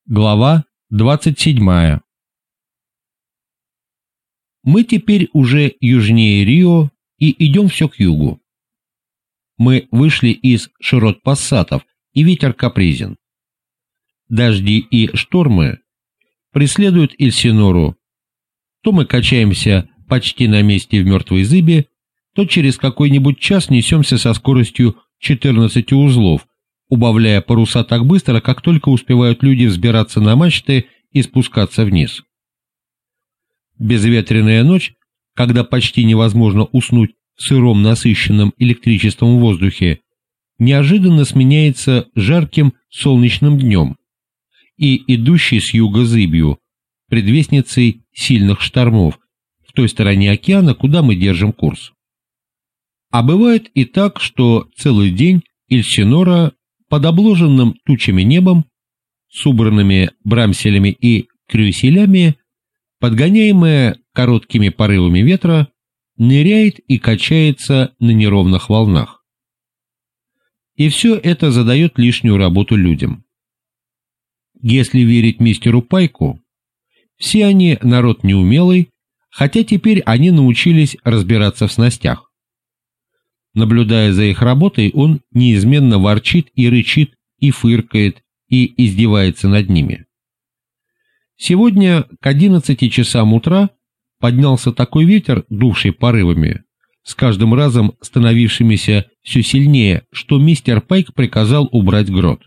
Глава 27. Мы теперь уже южнее Рио и идем все к югу. Мы вышли из широт-пассатов, и ветер капризен. Дожди и штормы преследуют Эльсинору. То мы качаемся почти на месте в мертвой зыбе, то через какой-нибудь час несемся со скоростью 14 узлов, убавляя паруса так быстро, как только успевают люди взбираться на мачты и спускаться вниз. Безветренная ночь, когда почти невозможно уснуть в сыром насыщенном электричеством воздухе, неожиданно сменяется жарким солнечным днем и идущей с юга зыбью, предвестницей сильных штормов в той стороне океана, куда мы держим курс. А бывает и так, что целый день Эльсинора под обложенным тучами небом, с убранными брамселями и крюселями, подгоняемая короткими порывами ветра, ныряет и качается на неровных волнах. И все это задает лишнюю работу людям. Если верить мистеру Пайку, все они народ неумелый, хотя теперь они научились разбираться в снастях. Наблюдая за их работой, он неизменно ворчит и рычит, и фыркает, и издевается над ними. Сегодня к 11 часам утра поднялся такой ветер, дувший порывами, с каждым разом становившимися все сильнее, что мистер Пайк приказал убрать грот.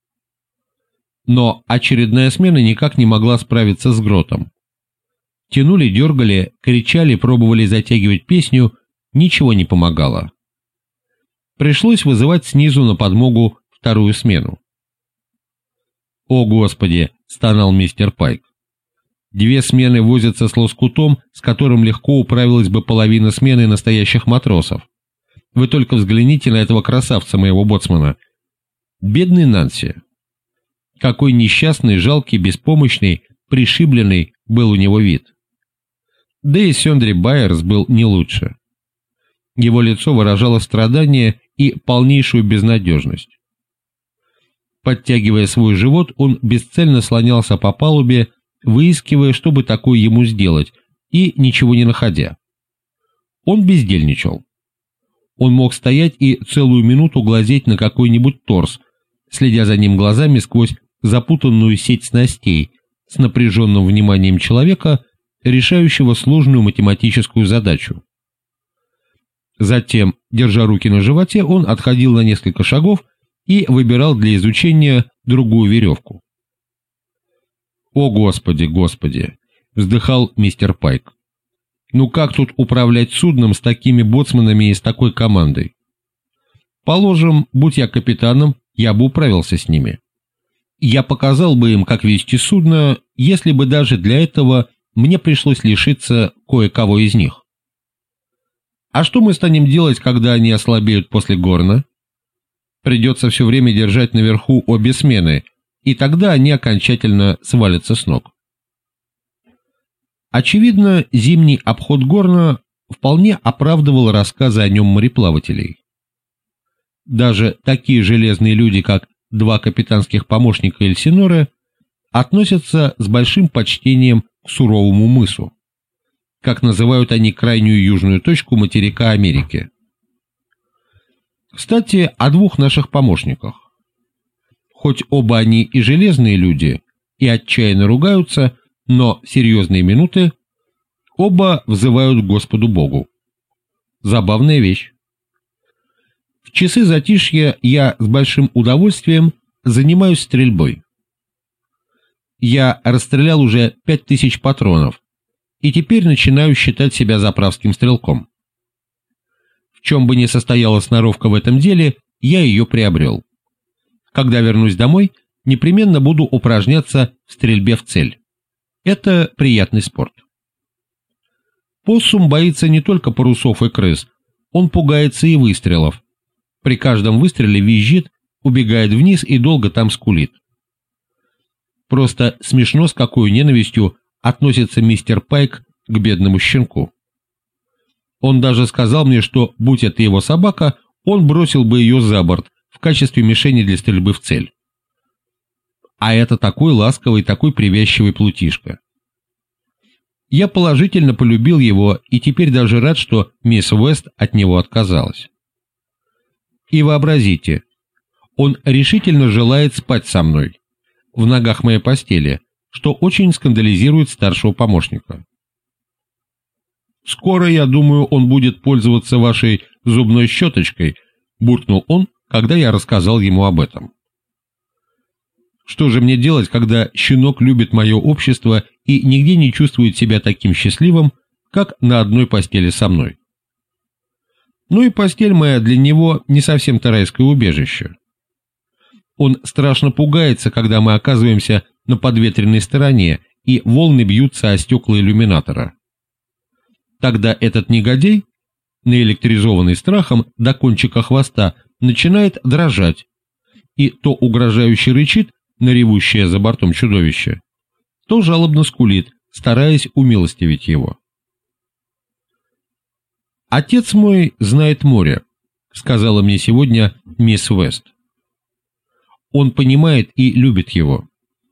Но очередная смена никак не могла справиться с гротом. Тянули, дергали, кричали, пробовали затягивать песню, ничего не помогало. Пришлось вызывать снизу на подмогу вторую смену. «О, Господи!» — стонал мистер Пайк. «2 смены возятся с лоскутом, с которым легко управилась бы половина смены настоящих матросов. Вы только взгляните на этого красавца моего боцмана. Бедный Нанси! Какой несчастный, жалкий, беспомощный, пришибленный был у него вид. Да и Сёндри Байерс был не лучше. Его лицо выражало страдание и полнейшую безнадежность. Подтягивая свой живот, он бесцельно слонялся по палубе, выискивая, что бы такое ему сделать, и ничего не находя. Он бездельничал. Он мог стоять и целую минуту глазеть на какой-нибудь торс, следя за ним глазами сквозь запутанную сеть снастей, с напряженным вниманием человека, решающего сложную математическую задачу. Затем, держа руки на животе, он отходил на несколько шагов и выбирал для изучения другую веревку. «О, Господи, Господи!» — вздыхал мистер Пайк. «Ну как тут управлять судном с такими боцманами и с такой командой? Положим, будь я капитаном, я бы управился с ними. Я показал бы им, как вести судно, если бы даже для этого мне пришлось лишиться кое-кого из них. А что мы станем делать, когда они ослабеют после горна? Придется все время держать наверху обе смены, и тогда они окончательно свалятся с ног». Очевидно, зимний обход горна вполне оправдывал рассказы о нем мореплавателей. Даже такие железные люди, как 2 капитанских помощника Эльсиноры, относятся с большим почтением к суровому мысу, как называют они крайнюю южную точку материка Америки. Кстати, о 2 наших помощниках. Хоть оба они и железные люди, и отчаянно ругаются, но в серьезные минуты оба взывают к Господу Богу. Забавная вещь. В часы затишья я с большим удовольствием занимаюсь стрельбой. Я расстрелял уже 5000 патронов, и теперь начинаю считать себя заправским стрелком. В чем бы ни состояла сноровка в этом деле, я ее приобрел. Когда вернусь домой, непременно буду упражняться в стрельбе в цель. Это приятный спорт. Поссум боится не только парусов и крыс, он пугается и выстрелов. При каждом выстреле визжит, убегает вниз и долго там скулит. Просто смешно, с какой ненавистью относится мистер Пайк к бедному щенку. Он даже сказал мне, что, будь это его собака, он бросил бы ее за борт в качестве мишени для стрельбы в цель. А это такой ласковый, такой привязчивый плутишка. Я положительно полюбил его и теперь даже рад, что мисс Уэст от него отказалась. И вообразите, он решительно желает спать со мной, в ногах моей постели, что очень скандализирует старшего помощника. «Скоро, я думаю, он будет пользоваться вашей зубной щеточкой», — буркнул он, когда я рассказал ему об этом. Что же мне делать, когда щенок любит мое общество и нигде не чувствует себя таким счастливым, как на одной постели со мной? Ну и постель моя для него не совсем райское убежище. Он страшно пугается, когда мы оказываемся на подветренной стороне, и волны бьются о стекла иллюминатора. Тогда этот негодяй, наэлектризованный страхом до кончика хвоста, начинает дрожать, и то угрожающе рычит на ревущее за бортом чудовище, то жалобно скулит, стараясь умилостивить его. «Отец мой знает море», — сказала мне сегодня мисс Уэст. «Он понимает и любит его».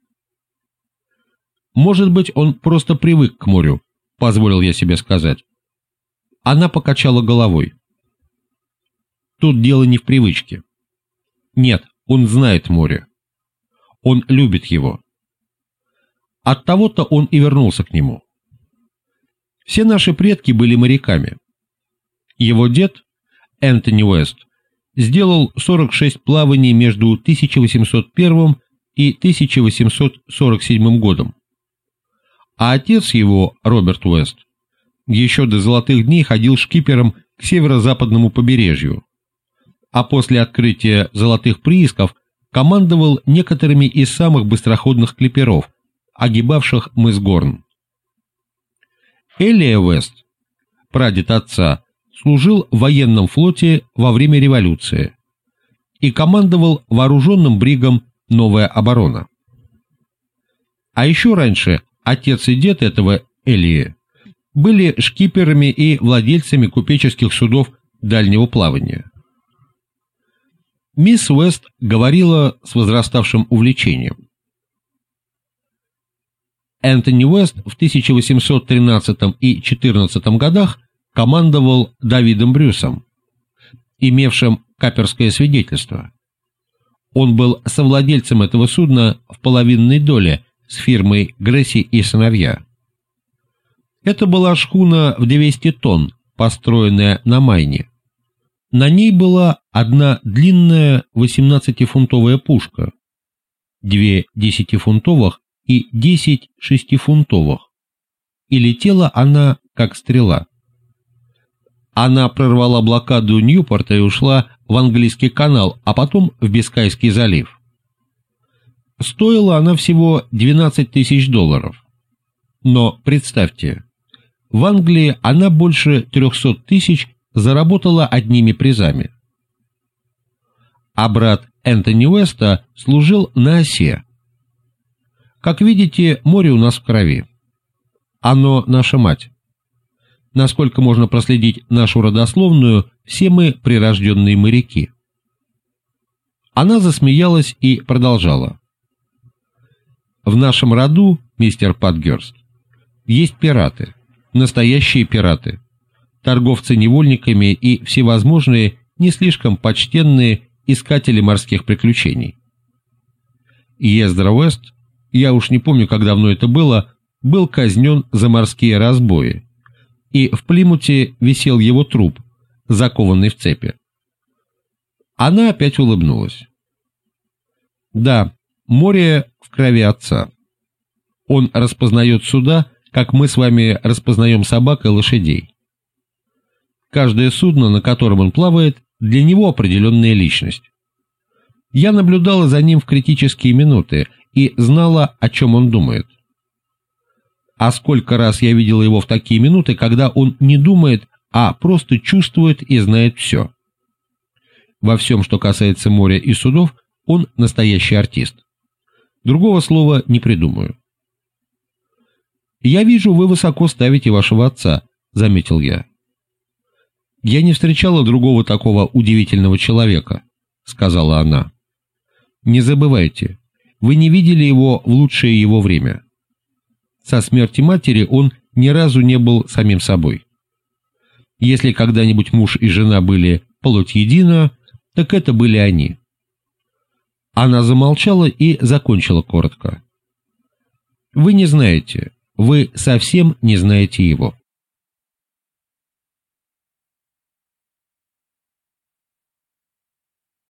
«Может быть, он просто привык к морю», — позволил я себе сказать. Она покачала головой. «Тут дело не в привычке. Нет, он знает море. Он любит его. Оттого-то он и вернулся к нему. Все наши предки были моряками. Его дед, Энтони Уэст, сделал 46 плаваний между 1801 и 1847 годом. А отец его, Роберт Уэст, еще до золотых дней ходил шкипером к северо-западному побережью, а после открытия золотых приисков командовал некоторыми из самых быстроходных клиперов, огибавших мыс Горн. Элия Уэст, прадед отца, служил в военном флоте во время революции и командовал вооруженным бригом «Новая оборона». А еще раньше отец и дед этого Элии были шкиперами и владельцами купеческих судов дальнего плавания. Мисс Уэст говорила с возраставшим увлечением. Энтони Уэст в 1813 и 14 годах командовал Давидом Брюсом, имевшим каперское свидетельство. Он был совладельцем этого судна в половинной доле с фирмой Гресси и сыновья. Это была шхуна в 200 тонн, построенная на Майне. На ней была одна длинная 18-фунтовая пушка, 2 10-фунтовых и 10 6-фунтовых, и летела она как стрела. Она прорвала блокаду Ньюпорта и ушла в Английский канал, а потом в Бискайский залив. Стоила она всего $12 тысяч. Но представьте, в Англии она больше 300 тысяч заработала одними призами. А брат Энтони Уэста служил на осе. Как видите, море у нас в крови. Оно наша мать. Насколько можно проследить нашу родословную, все мы прирожденные моряки. Она засмеялась и продолжала. В нашем роду, мистер Патгерст, есть пираты, настоящие пираты, торговцы невольниками и всевозможные не слишком почтенные искатели морских приключений. Ездра Уэст, я уж не помню, как давно это было, был казнен за морские разбои, и в Плимуте висел его труп, закованный в цепи. Она опять улыбнулась. Да, море в крови отца. Он распознает суда, как мы с вами распознаем собак и лошадей. Каждое судно, на котором он плавает, для него определенная личность. Я наблюдала за ним в критические минуты и знала, о чем он думает. А сколько раз я видела его в такие минуты, когда он не думает, а просто чувствует и знает все. Во всем, что касается моря и судов, он настоящий артист. Другого слова не придумаю. «Я вижу, вы высоко ставите вашего отца», — заметил я. «Я не встречала другого такого удивительного человека», — сказала она. «Не забывайте, вы не видели его в лучшее его время. Со смерти матери он ни разу не был самим собой. Если когда-нибудь муж и жена были плоть едина, так это были они. Она замолчала и закончила коротко. Вы не знаете, вы совсем не знаете его.